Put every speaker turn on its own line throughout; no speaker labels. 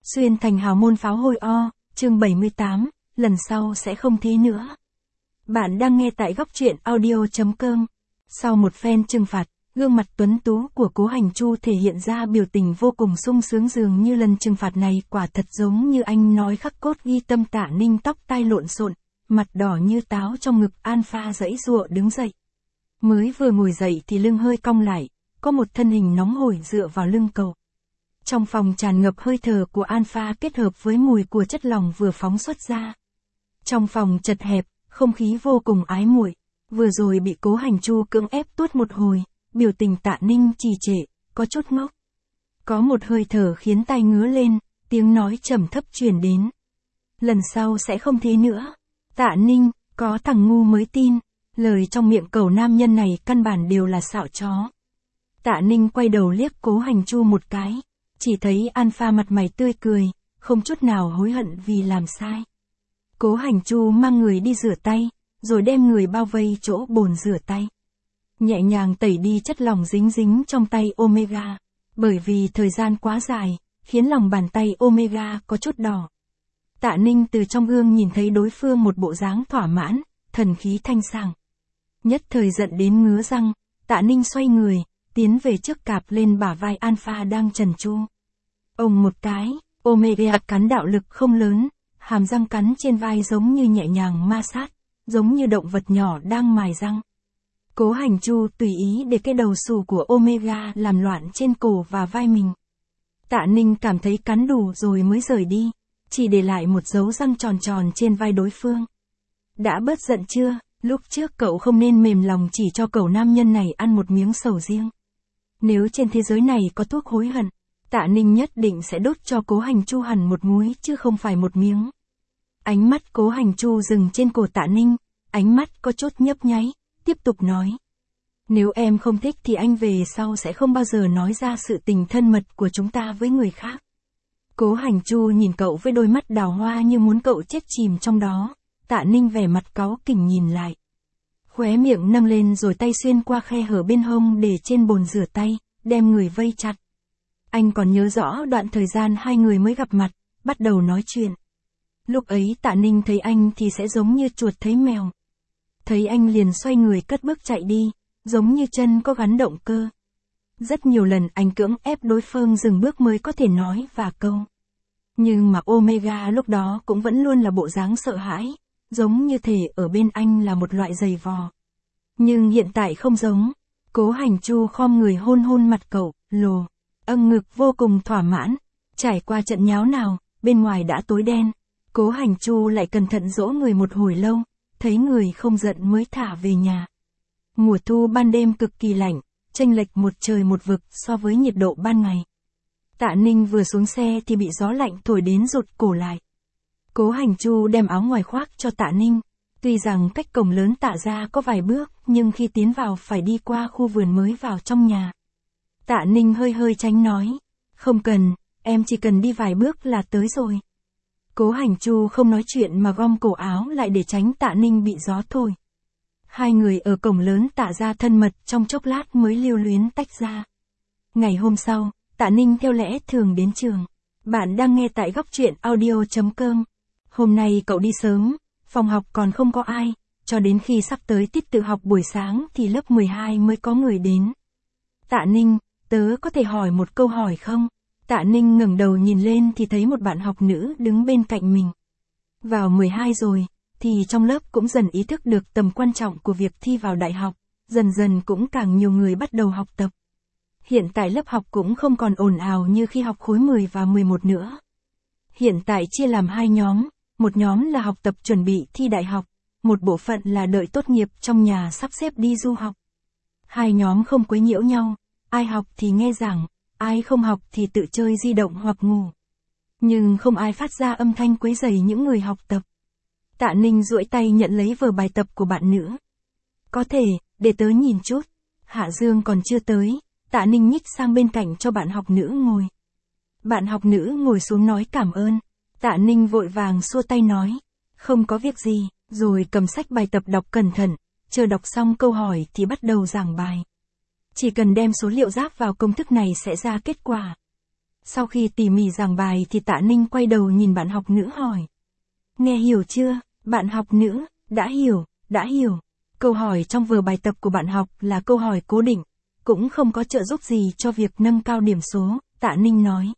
Xuyên thành hào môn pháo hôi o, chương 78, lần sau sẽ không thế nữa. Bạn đang nghe tại góc truyện audio.com. Sau một phen trừng phạt, gương mặt tuấn tú của Cố Hành Chu thể hiện ra biểu tình vô cùng sung sướng, dường như lần trừng phạt này quả thật giống như anh nói khắc cốt ghi tâm. Tạ Ninh tóc tai lộn xộn, mặt đỏ như táo, trong ngực Alpha giãy giụa đứng dậy. Mới vừa ngồi dậy thì lưng hơi cong lại, có một thân hình nóng hổi dựa vào lưng cậu. Trong phòng tràn ngập hơi thở của Alpha kết hợp với mùi của chất lỏng vừa phóng xuất ra. Trong phòng chật hẹp, không khí vô cùng ái muội. Vừa rồi bị Cố Hành Chu cưỡng ép tuốt một hồi, biểu tình Tạ Ninh trì trệ, có chút ngốc. Có một hơi thở khiến tai ngứa lên, tiếng nói trầm thấp truyền đến. Lần sau sẽ không thế nữa. Tạ Ninh, có thằng ngu mới tin. Lời trong miệng cẩu nam nhân này căn bản đều là xạo chó. Tạ Ninh quay đầu liếc Cố Hành Chu một cái. Chỉ thấy Alpha mặt mày tươi cười, không chút nào hối hận vì làm sai. Cố Hành Chu mang người đi rửa tay, rồi đem người bao vây chỗ bồn rửa tay. Nhẹ nhàng tẩy đi chất lỏng dính dính trong tay Omega. Bởi vì thời gian quá dài, khiến lòng bàn tay Omega có chút đỏ. Tạ Ninh từ trong gương nhìn thấy đối phương một bộ dáng thỏa mãn, thần khí thanh sảng. Nhất thời giận đến ngứa răng, Tạ Ninh xoay người, tiến về trước cạp lên bả vai Alpha đang trần tru. Ông một cái, Omega cắn đạo lực không lớn, hàm răng cắn trên vai giống như nhẹ nhàng ma sát, giống như động vật nhỏ đang mài răng. Cố Hành Chu tùy ý để cái đầu xù của Omega làm loạn trên cổ và vai mình. Tạ Ninh cảm thấy cắn đủ rồi mới rời đi, chỉ để lại một dấu răng tròn tròn trên vai đối phương. Đã bớt giận chưa? Lúc trước cậu không nên mềm lòng chỉ cho cậu nam nhân này ăn một miếng sầu riêng. Nếu trên thế giới này có thuốc hối hận, Tạ Ninh nhất định sẽ đốt cho Cố Hành Chu hẳn một múi chứ không phải một miếng. Ánh mắt Cố Hành Chu dừng trên cổ Tạ Ninh, ánh mắt có chút nhấp nháy, tiếp tục nói. Nếu em không thích thì anh về sau sẽ không bao giờ nói ra sự tình thân mật của chúng ta với người khác. Cố Hành Chu nhìn cậu với đôi mắt đào hoa như muốn cậu chết chìm trong đó. Tạ Ninh vẻ mặt cáu kỉnh nhìn lại. Khóe miệng nâng lên rồi tay xuyên qua khe hở bên hông để trên bồn rửa tay, đem người vây chặt. Anh còn nhớ rõ đoạn thời gian hai người mới gặp mặt, bắt đầu nói chuyện. Lúc ấy Tạ Ninh thấy anh thì sẽ giống như chuột thấy mèo. Thấy anh liền xoay người cất bước chạy đi, giống như chân có gắn động cơ. Rất nhiều lần anh cưỡng ép đối phương dừng bước mới có thể nói vài câu. Nhưng mà Omega lúc đó cũng vẫn luôn là bộ dáng sợ hãi, giống như thể ở bên anh là một loại giày vò. Nhưng hiện tại không giống. Cố Hành Chu khom người hôn hôn mặt cậu, lồ, ngực vô cùng thỏa mãn. Trải qua trận nháo nào, bên ngoài đã tối đen. Cố Hành Chu lại cẩn thận dỗ người một hồi lâu, thấy người không giận mới thả về nhà. Mùa thu ban đêm cực kỳ lạnh, chênh lệch một trời một vực so với nhiệt độ ban ngày. Tạ Ninh vừa xuống xe thì bị gió lạnh thổi đến rụt cổ lại. Cố Hành Chu đem áo ngoài khoác cho Tạ Ninh. Tuy rằng cách cổng lớn Tạ ra có vài bước, nhưng khi tiến vào phải đi qua khu vườn mới vào trong nhà. Tạ Ninh hơi hơi tránh nói. Không cần, em chỉ cần đi vài bước là tới rồi. Cố Hành Chu không nói chuyện mà gom cổ áo lại để tránh Tạ Ninh bị gió thổi. Hai người ở cổng lớn Tạ ra thân mật trong chốc lát mới lưu luyến tách ra. Ngày hôm sau, Tạ Ninh theo lẽ thường đến trường. Bạn đang nghe tại góc truyện audio.com. Hôm nay cậu đi sớm, phòng học còn không có ai, cho đến khi sắp tới tiết tự học buổi sáng thì lớp 12 mới có người đến. Tạ Ninh, tớ có thể hỏi một câu hỏi không? Tạ Ninh ngẩng đầu nhìn lên thì thấy một bạn học nữ đứng bên cạnh mình. Vào 12 rồi, thì trong lớp cũng dần ý thức được tầm quan trọng của việc thi vào đại học, dần dần cũng càng nhiều người bắt đầu học tập. Hiện tại lớp học cũng không còn ồn ào như khi học khối 10 và 11 nữa. Hiện tại chia làm hai nhóm, một nhóm là học tập chuẩn bị thi đại học, một bộ phận là đợi tốt nghiệp trong nhà sắp xếp đi du học. Hai nhóm không quấy nhiễu nhau, ai học thì nghe giảng, ai không học thì tự chơi di động hoặc ngủ. Nhưng không ai phát ra âm thanh quấy rầy những người học tập. Tạ Ninh duỗi tay nhận lấy vở bài tập của bạn nữ. Có thể, để tớ nhìn chút. Hạ Dương còn chưa tới, Tạ Ninh nhích sang bên cạnh cho bạn học nữ ngồi. Bạn học nữ ngồi xuống nói cảm ơn. Tạ Ninh vội vàng xua tay nói. Không có việc gì, rồi cầm sách bài tập đọc cẩn thận, chờ đọc xong câu hỏi thì bắt đầu giảng bài. Chỉ cần đem số liệu ráp vào công thức này sẽ ra kết quả. Sau khi tỉ mỉ giảng bài thì Tạ Ninh quay đầu nhìn bạn học nữ hỏi. Nghe hiểu chưa, bạn học nữ? Đã hiểu, đã hiểu. Câu hỏi trong vở bài tập của bạn học là câu hỏi cố định, cũng không có trợ giúp gì cho việc nâng cao điểm số, Tạ Ninh nói.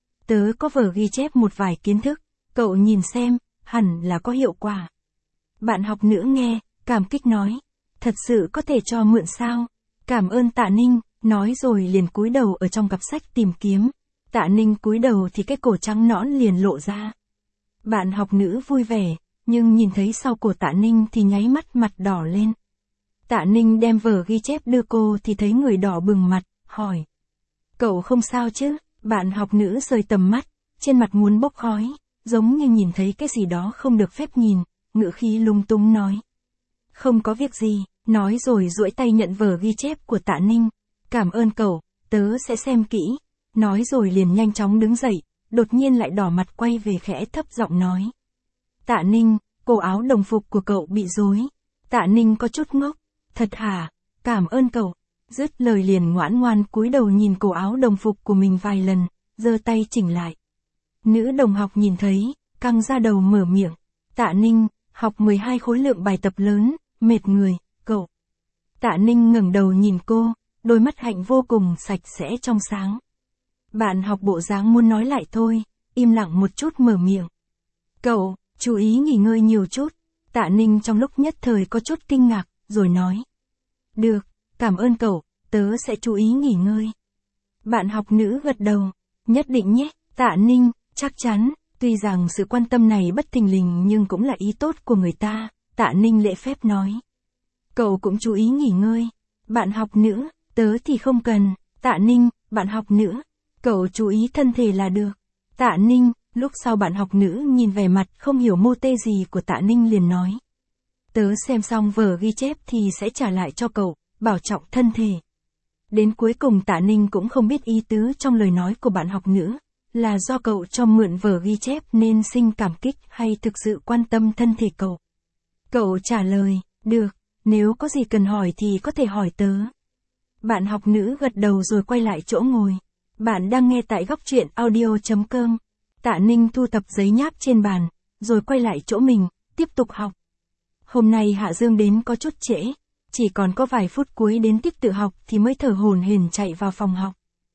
Tớ có vở ghi chép một vài kiến thức, cậu nhìn xem, hẳn là có hiệu quả. Bạn học nữ nghe, cảm kích nói. Thật sự có thể cho mượn sao? Cảm ơn Tạ Ninh, nói rồi liền cúi đầu ở trong cặp sách tìm kiếm. Tạ Ninh cúi đầu thì cái cổ trắng nõn liền lộ ra. Bạn học nữ vui vẻ, nhưng nhìn thấy sau cổ Tạ Ninh thì nháy mắt mặt đỏ lên. Tạ Ninh đem vở ghi chép đưa cô thì thấy người đỏ bừng mặt, hỏi. Cậu không sao chứ? Bạn học nữ rời tầm mắt, trên mặt muốn bốc khói, giống như nhìn thấy cái gì đó không được phép nhìn, ngữ khí lung tung nói. Không có việc gì, nói rồi duỗi tay nhận vở ghi chép của Tạ Ninh. Cảm ơn cậu, tớ sẽ xem kỹ. Nói rồi liền nhanh chóng đứng dậy, đột nhiên lại đỏ mặt quay về khẽ thấp giọng nói. Tạ Ninh, cổ áo đồng phục của cậu bị rối. Tạ Ninh có chút ngốc. Thật hả? Cảm ơn cậu. Dứt lời liền ngoãn ngoan cúi đầu nhìn cổ áo đồng phục của mình vài lần, giơ tay chỉnh lại. Nữ đồng học nhìn thấy, căng ra đầu mở miệng. Tạ Ninh, học 12 khối lượng bài tập lớn, mệt người, cậu. Tạ Ninh ngẩng đầu nhìn cô, đôi mắt hạnh vô cùng sạch sẽ trong sáng. Bạn học bộ dáng muốn nói lại thôi, im lặng một chút mở miệng. Cậu, chú ý nghỉ ngơi nhiều chút. Tạ Ninh trong lúc nhất thời có chút kinh ngạc, rồi nói. Được, cảm ơn cậu, tớ sẽ chú ý nghỉ ngơi. Bạn học nữ gật đầu. Nhất định nhé, Tạ Ninh, chắc chắn, tuy rằng sự quan tâm này bất thình lình nhưng cũng là ý tốt của người ta, Tạ Ninh lễ phép nói. Cậu cũng chú ý nghỉ ngơi. Bạn học nữ, tớ thì không cần. Tạ Ninh, bạn học nữ, cậu chú ý thân thể là được. Tạ Ninh, lúc sau bạn học nữ nhìn vẻ mặt không hiểu mô tê gì của Tạ Ninh liền nói. Tớ xem xong vở ghi chép thì sẽ trả lại cho cậu, bảo trọng thân thể. Đến cuối cùng Tạ Ninh cũng không biết ý tứ trong lời nói của bạn học nữ, là do cậu cho mượn vở ghi chép nên sinh cảm kích hay thực sự quan tâm thân thể cậu. Cậu trả lời, được, nếu có gì cần hỏi thì có thể hỏi tớ. Bạn học nữ gật đầu rồi quay lại chỗ ngồi. Bạn đang nghe tại góc truyện audio.com. Tạ Ninh thu thập giấy nháp trên bàn, rồi quay lại chỗ mình, tiếp tục học. Hôm nay Hạ Dương đến có chút trễ, chỉ còn có vài phút cuối đến tiết tự học thì mới thở hổn hển chạy vào phòng học.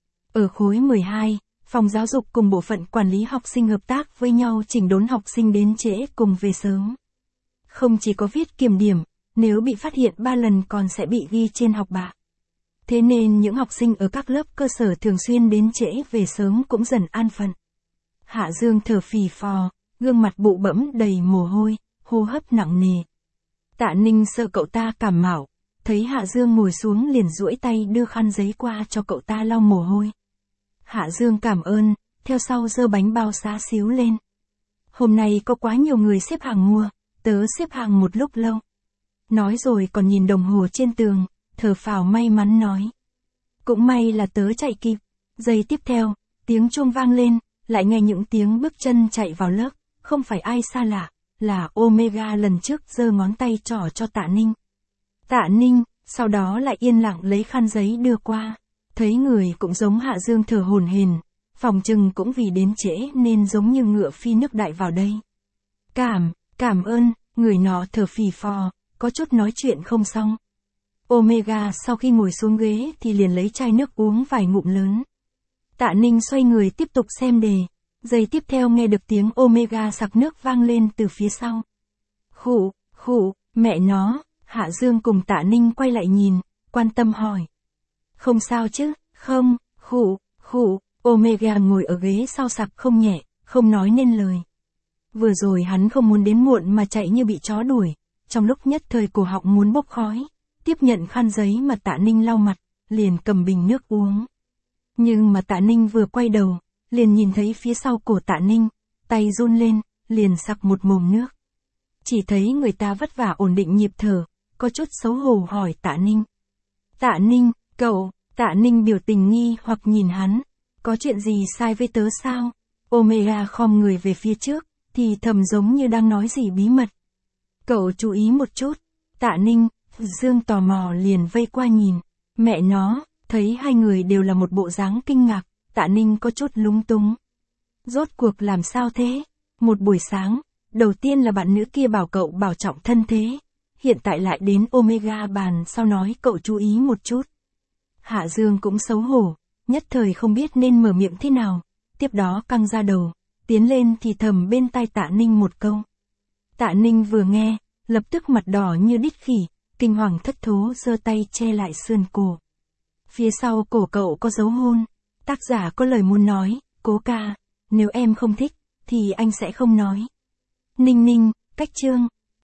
Ở khối 12, phòng giáo dục cùng bộ phận quản lý học sinh hợp tác với nhau chỉnh đốn học sinh đến trễ cùng về sớm. Không chỉ có viết kiểm điểm, nếu bị phát hiện 3 lần còn sẽ bị ghi trên học bạ. Thế nên những học sinh ở các lớp cơ sở thường xuyên đến trễ về sớm cũng dần an phận. Hạ Dương thở phì phò, gương mặt bụ bẫm đầy mồ hôi, hô hấp nặng nề. Tạ Ninh sợ cậu ta cảm mạo, thấy Hạ Dương ngồi xuống liền duỗi tay đưa khăn giấy qua cho cậu ta lau mồ hôi. Hạ Dương cảm ơn, theo sau giơ bánh bao xá xíu lên. Hôm nay có quá nhiều người xếp hàng mua, tớ xếp hàng một lúc lâu. Nói rồi còn nhìn đồng hồ trên tường, thở phào may mắn nói. Cũng may là tớ chạy kịp. Giây tiếp theo, tiếng chuông vang lên, lại nghe những tiếng bước chân chạy vào lớp, không phải ai xa lạ, là Omega lần trước giơ ngón tay trỏ cho Tạ Ninh. Tạ Ninh, sau đó lại yên lặng lấy khăn giấy đưa qua. Thấy người cũng giống Hạ Dương thở hổn hển, phòng chừng cũng vì đến trễ nên giống như ngựa phi nước đại vào đây. Cảm ơn, người nọ thở phì phò, có chút nói chuyện không xong. Omega sau khi ngồi xuống ghế thì liền lấy chai nước uống vài ngụm lớn. Tạ Ninh xoay người tiếp tục xem đề. Giây tiếp theo nghe được tiếng Omega sặc nước vang lên từ phía sau. Khụ, mẹ nó, Hạ Dương cùng Tạ Ninh quay lại nhìn, quan tâm hỏi. Không sao chứ, không, khụ, Omega ngồi ở ghế sau sặc không nhẹ, không nói nên lời. Vừa rồi hắn không muốn đến muộn mà chạy như bị chó đuổi, trong lúc nhất thời cổ họng muốn bốc khói, tiếp nhận khăn giấy mà Tạ Ninh lau mặt, liền cầm bình nước uống. Nhưng mà Tạ Ninh vừa quay đầu, liền nhìn thấy phía sau cổ Tạ Ninh, tay run lên, liền sặc một mồm nước. Chỉ thấy người ta vất vả ổn định nhịp thở, có chút xấu hổ hỏi Tạ Ninh. Tạ Ninh, cậu, Tạ Ninh biểu tình nghi hoặc nhìn hắn, có chuyện gì sai với tớ sao? Omega khom người về phía trước, thì thầm giống như đang nói gì bí mật. Cậu chú ý một chút. Tạ Ninh, Dương tò mò liền vây qua nhìn. Mẹ nó, thấy hai người đều là một bộ dáng kinh ngạc, Tạ Ninh có chút lúng túng. Rốt cuộc làm sao thế? Một buổi sáng, đầu tiên là bạn nữ kia bảo cậu bảo trọng thân thế. Hiện tại lại đến Omega bàn sau nói cậu chú ý một chút. Hạ Dương cũng xấu hổ, nhất thời không biết nên mở miệng thế nào. Tiếp đó căng ra đầu, tiến lên thì thầm bên tai Tạ Ninh một câu. Tạ Ninh vừa nghe, lập tức mặt đỏ như đít khỉ, kinh hoàng thất thố giơ tay che lại sườn cổ. Phía sau cổ cậu có dấu hôn. Tác giả có lời muốn nói, Cố ca, nếu em không thích, thì anh sẽ không nói. Ninh Ninh, cách chương.